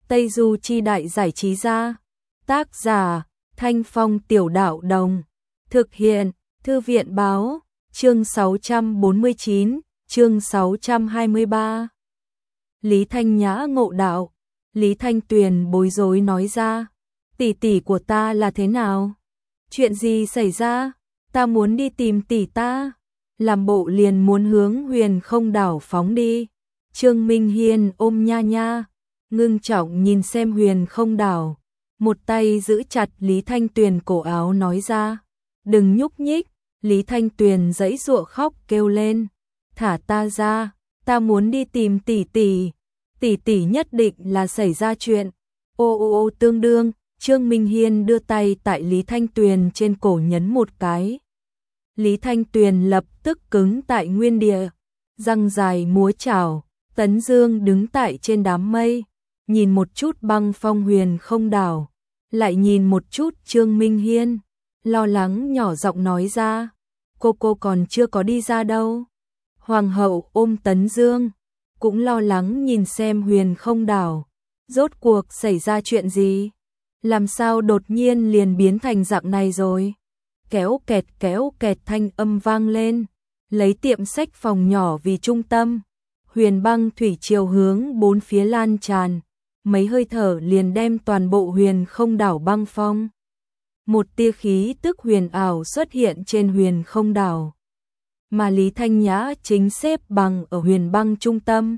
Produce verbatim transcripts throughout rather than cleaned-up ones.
Tây Du Chi Đại Giải Trí Gia. Tác giả Thanh Phong Tiểu Đạo Đồng. Thực hiện Thư viện Báo. Chương sáu trăm bốn mươi chín, chương sáu trăm hai mươi ba. Lý Thanh Nhã ngộ đạo. Lý Thanh Tuyền bối rối nói ra. Tỷ tỷ của ta là thế nào? Chuyện gì xảy ra? Ta muốn đi tìm tỷ ta. Làm bộ liền muốn hướng Huyền Không Đảo phóng đi. Trương Minh Hiên ôm Nha Nha, ngưng trọng nhìn xem Huyền Không Đảo, một tay giữ chặt Lý Thanh Tuyền cổ áo nói ra, đừng nhúc nhích. Lý Thanh Tuyền giãy giụa khóc kêu lên, thả ta ra, ta muốn đi tìm tỷ tỷ, tỷ tỷ nhất định là xảy ra chuyện. Ô ô ô tương đương, Trương Minh Hiên đưa tay tại Lý Thanh Tuyền trên cổ nhấn một cái. Lý Thanh Tuyền lập tức cứng tại nguyên địa, răng dài múa chảo. Tấn Dương đứng tại trên đám mây, nhìn một chút Băng Phong Huyền Không Đảo, lại nhìn một chút Trương Minh Hiên, lo lắng nhỏ giọng nói ra, cô cô còn chưa có đi ra đâu. Hoàng hậu ôm Tấn Dương, cũng lo lắng nhìn xem Huyền Không Đảo, rốt cuộc xảy ra chuyện gì? Làm sao đột nhiên liền biến thành dạng này rồi? Kéo kẹt kéo kẹt thanh âm vang lên, lấy tiệm sách phòng nhỏ vì trung tâm. Huyền băng thủy triều hướng bốn phía lan tràn, mấy hơi thở liền đem toàn bộ Huyền Không Đảo băng phong. Một tia khí tức huyền ảo xuất hiện trên Huyền Không Đảo, mà Lý Thanh Nhã chính xếp bằng ở huyền băng trung tâm.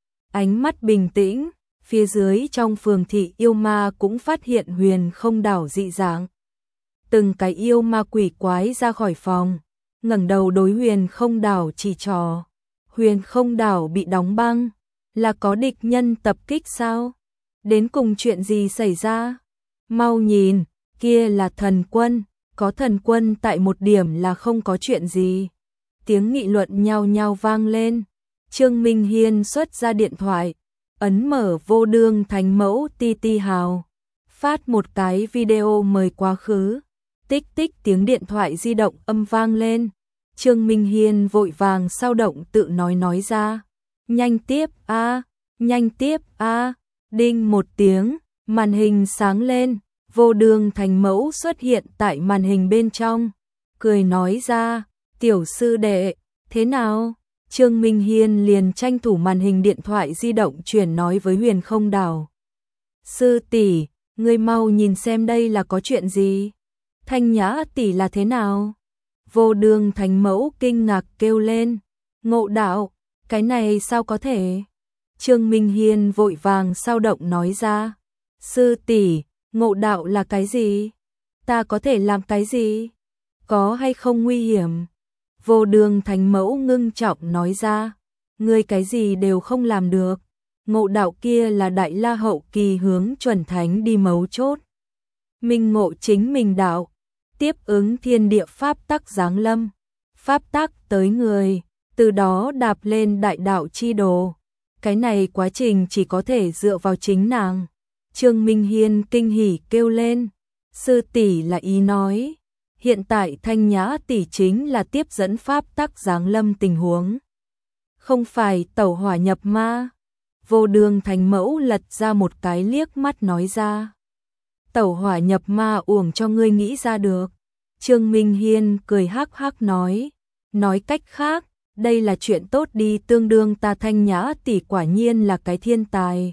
Ánh mắt bình tĩnh, phía dưới trong phường thị yêu ma cũng phát hiện Huyền Không Đảo dị dạng. Từng cái yêu ma quỷ quái ra khỏi phòng, ngẩng đầu đối Huyền Không Đảo chỉ trỏ. Huyền Không Đảo bị đóng băng, là có địch nhân tập kích sao? Đến cùng chuyện gì xảy ra? Mau nhìn, kia là thần quân, có thần quân tại một điểm là không có chuyện gì. Tiếng nghị luận nhao nhao vang lên. Trương Minh Hiên xuất ra điện thoại, ấn mở vô đương thánh mẫu ti ti hào, phát một cái video mời quá khứ. Tích tích tiếng điện thoại di động âm vang lên. Trương Minh Hiên vội vàng sao động tự nói nói ra, nhanh tiếp a, à, nhanh tiếp a. À. Đinh một tiếng, màn hình sáng lên, vô đương thánh mẫu xuất hiện tại màn hình bên trong, cười nói ra, tiểu sư đệ, thế nào? Trương Minh Hiên liền tranh thủ màn hình điện thoại di động chuyển nói với Huyền Không Đảo. Sư tỷ, ngươi mau nhìn xem đây là có chuyện gì? Thanh Nhã tỷ là thế nào? Vô đương thánh mẫu kinh ngạc kêu lên, ngộ đạo, cái này sao có thể? Trương Minh Hiên vội vàng sao động nói ra, sư tỷ, ngộ đạo là cái gì? Ta có thể làm cái gì? Có hay không nguy hiểm? Vô đương thánh mẫu ngưng trọng nói ra, ngươi cái gì đều không làm được, ngộ đạo kia là đại la hậu kỳ hướng chuẩn thánh đi mấu chốt. Minh ngộ chính mình đạo, tiếp ứng thiên địa pháp tắc giáng lâm, pháp tắc tới người, từ đó đạp lên đại đạo chi đồ. Cái này quá trình chỉ có thể dựa vào chính nàng. Trương Minh Hiên kinh hỉ kêu lên, sư tỷ là ý nói, hiện tại Thanh Nhã tỷ chính là tiếp dẫn pháp tắc giáng lâm tình huống, không phải tẩu hỏa nhập ma. Vô đương thánh mẫu lật ra một cái liếc mắt nói ra, tẩu hỏa nhập ma uổng cho ngươi nghĩ ra được. Trương Minh Hiên cười hắc hắc nói, nói cách khác, đây là chuyện tốt đi, tương đương ta Thanh Nhã tỷ quả nhiên là cái thiên tài.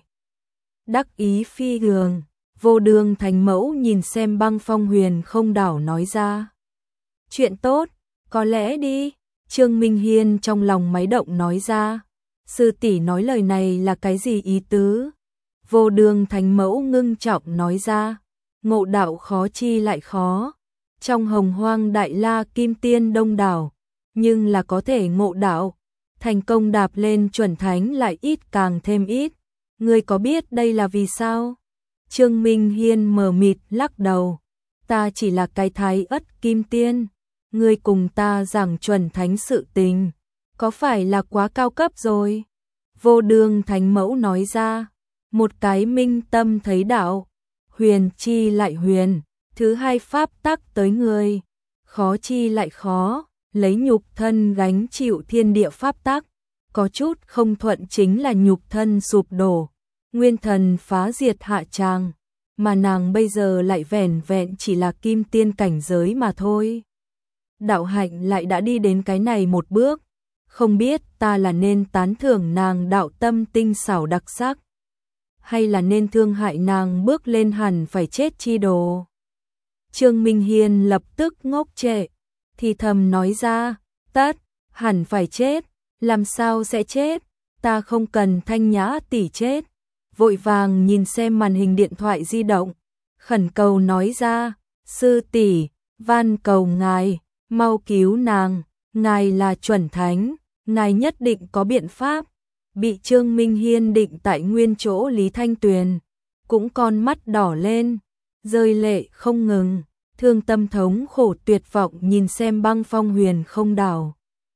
Đắc ý phi thường, vô đương thánh mẫu nhìn xem Băng Phong Huyền Không Đảo nói ra, chuyện tốt, có lẽ đi. Trương Minh Hiên trong lòng máy động nói ra, sư tỷ nói lời này là cái gì ý tứ? Vô đương thánh mẫu ngưng trọng nói ra, ngộ đạo khó chi lại khó, trong hồng hoang đại la kim tiên đông đảo, nhưng là có thể ngộ đạo, thành công đạp lên chuẩn thánh lại ít càng thêm ít. Ngươi có biết đây là vì sao? Trương Minh Hiên mờ mịt lắc đầu, ta chỉ là cái thái ất kim tiên, ngươi cùng ta giảng chuẩn thánh sự tình, có phải là quá cao cấp rồi? Vô đương thánh mẫu nói ra, một cái minh tâm thấy đạo, huyền chi lại huyền, thứ hai pháp tắc tới người, khó chi lại khó, lấy nhục thân gánh chịu thiên địa pháp tắc, có chút không thuận chính là nhục thân sụp đổ. nguyên thần phá diệt hạ tràng, mà nàng bây giờ lại vẻn vẹn chỉ là kim tiên cảnh giới mà thôi. Đạo hạnh lại đã đi đến cái này một bước, không biết ta là nên tán thưởng nàng đạo tâm tinh xảo đặc sắc, hay là nên thương hại nàng bước lên hẳn phải chết chi đồ. Trương Minh Hiên lập tức ngốc trệ, thì thầm nói ra, tất, hẳn phải chết, làm sao sẽ chết, ta không cần Thanh Nhã tỷ chết. Vội vàng nhìn xem màn hình điện thoại di động, khẩn cầu nói ra, sư tỷ, van cầu ngài, mau cứu nàng, ngài là chuẩn thánh, ngài nhất định có biện pháp. Bị Trương Minh Hiên định tại nguyên chỗ Lý Thanh Tuyền, cũng con mắt đỏ lên, rơi lệ không ngừng, thương tâm thống khổ tuyệt vọng nhìn xem Băng Phong Huyền Không Đảo.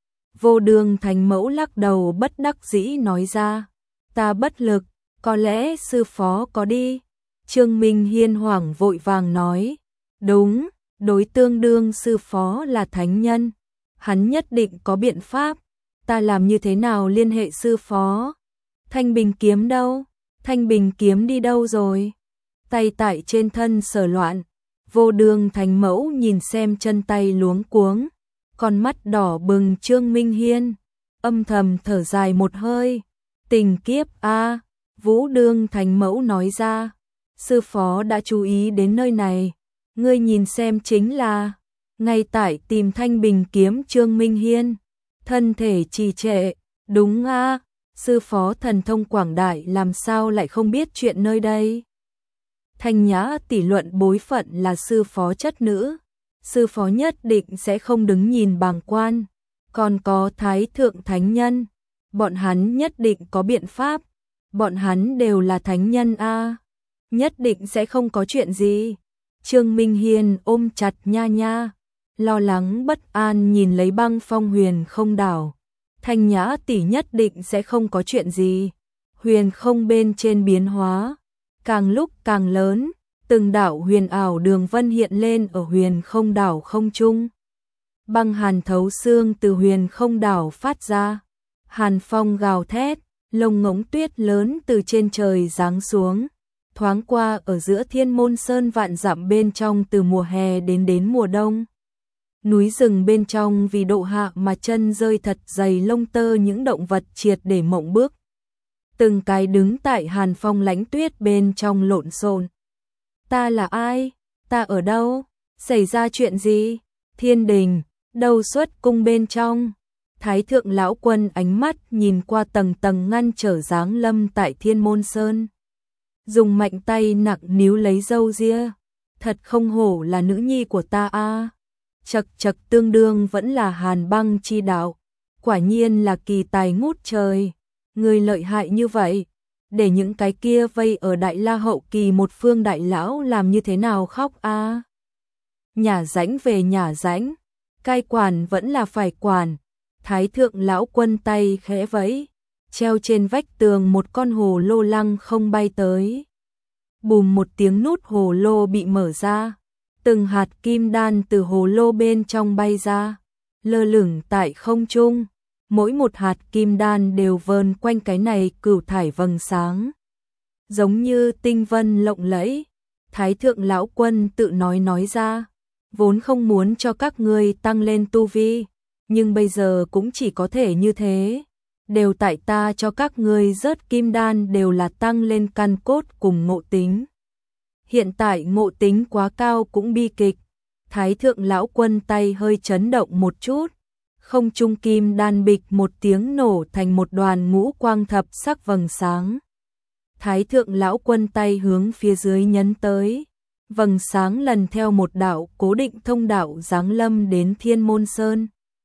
Vô Đường Thánh Mẫu lắc đầu bất đắc dĩ nói ra, ta bất lực, có lẽ sư phó có đi. Trương Minh Hiên hoảng vội vàng nói, đúng, đối tương đương sư phó là thánh nhân, hắn nhất định có biện pháp, ta làm như thế nào liên hệ sư phó? Thanh Bình kiếm đâu? Thanh Bình kiếm đi đâu rồi? Tay tại trên thân sờ loạn, Vô Đường Thánh Mẫu nhìn xem chân tay luống cuống, con mắt đỏ bừng Trương Minh Hiên, âm thầm thở dài một hơi, tình kiếp a. Vũ Đường Thánh Mẫu nói ra, sư phó đã chú ý đến nơi này, ngươi nhìn xem chính là, ngay tại tìm Thanh Bình kiếm Trương Minh Hiên, thân thể trì trệ, đúng a, sư phó thần thông quảng đại làm sao lại không biết chuyện nơi đây. Thanh Nhã tỷ luận bối phận là sư phó chất nữ, sư phó nhất định sẽ không đứng nhìn bàng quan, còn có Thái Thượng Thánh Nhân, bọn hắn nhất định có biện pháp. Bọn hắn đều là thánh nhân a, nhất định sẽ không có chuyện gì. Trương Minh Hiên ôm chặt Nha Nha, lo lắng bất an nhìn lấy Băng Phong Huyền Không Đảo. Thanh Nhã tỷ nhất định sẽ không có chuyện gì. Huyền không bên trên biến hóa, càng lúc càng lớn, từng đạo huyền ảo đường vân hiện lên ở Huyền Không Đảo không trung. Băng hàn thấu xương từ Huyền Không Đảo phát ra, hàn phong gào thét. Lông ngỗng tuyết lớn từ trên trời giáng xuống, thoáng qua ở giữa Thiên Môn Sơn vạn dặm bên trong từ mùa hè đến đến mùa đông. Núi rừng bên trong vì độ hạ mà chân rơi thật dày lông tơ những động vật triệt để mộng bước. Từng cái đứng tại hàn phong lãnh tuyết bên trong lộn xộn. Ta là ai? Ta ở đâu? Xảy ra chuyện gì? Thiên đình, đầu xuất cung bên trong. Thái thượng lão quân ánh mắt nhìn qua tầng tầng ngăn trở giáng lâm tại Thiên Môn Sơn. Dùng mạnh tay nặng níu lấy râu ria. Thật không hổ là nữ nhi của ta a. Chật chật tương đương vẫn là hàn băng chi đạo. Quả nhiên là kỳ tài ngút trời. Người lợi hại như vậy. Để những cái kia vây ở Đại La hậu kỳ một phương đại lão làm như thế nào khóc a. Nhà rãnh về nhà rãnh. Cai quản vẫn là phải quản. Thái thượng lão quân tay khẽ vẫy, treo trên vách tường một con hồ lô lăng không bay tới. Bùm một tiếng nút hồ lô bị mở ra, từng hạt kim đan từ hồ lô bên trong bay ra, lơ lửng tại không trung, mỗi một hạt kim đan đều vờn quanh cái này cửu thải vầng sáng. Giống như tinh vân lộng lẫy, Thái thượng lão quân tự nói nói ra, vốn không muốn cho các ngươi tăng lên tu vi. Nhưng bây giờ cũng chỉ có thể như thế, đều tại ta cho các ngươi rớt kim đan đều là tăng lên căn cốt cùng ngộ tính. Hiện tại ngộ tính quá cao cũng bi kịch, Thái thượng lão quân tay hơi chấn động một chút, không trung kim đan bịch một tiếng nổ thành một đoàn ngũ quang thập sắc vầng sáng. Thái thượng lão quân tay hướng phía dưới nhấn tới, vầng sáng lần theo một đạo cố định thông đạo giáng lâm đến Thiên Môn Sơn.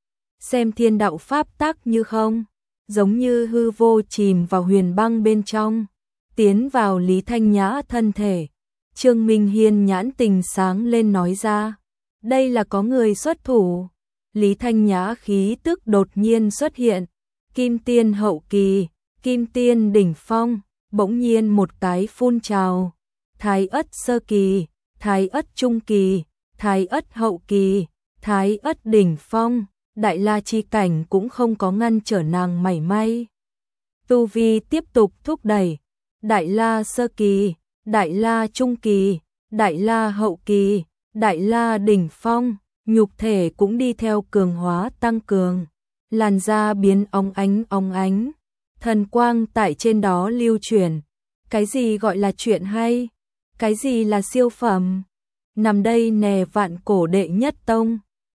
Xem thiên đạo pháp tác như không, giống như hư vô chìm vào huyền băng bên trong, tiến vào Lý Thanh Nhã thân thể. Trương Minh Hiên nhãn tình sáng lên nói ra, đây là có người xuất thủ. Lý Thanh Nhã khí tức đột nhiên xuất hiện, kim tiên hậu kỳ, kim tiên đỉnh phong, bỗng nhiên một cái phun trào, thái ất sơ kỳ, thái ất trung kỳ, thái ất hậu kỳ, thái ất đỉnh phong. Đại la chi cảnh cũng không có ngăn trở nàng mảy may. Tu vi tiếp tục thúc đẩy, Đại La sơ kỳ, Đại La trung kỳ, Đại La hậu kỳ, Đại La đỉnh phong, nhục thể cũng đi theo cường hóa tăng cường, làn da biến óng ánh óng ánh, thần quang tại trên đó lưu truyền. Cái gì gọi là chuyện hay? Cái gì là siêu phẩm? Nằm đây nè vạn cổ đệ nhất tông.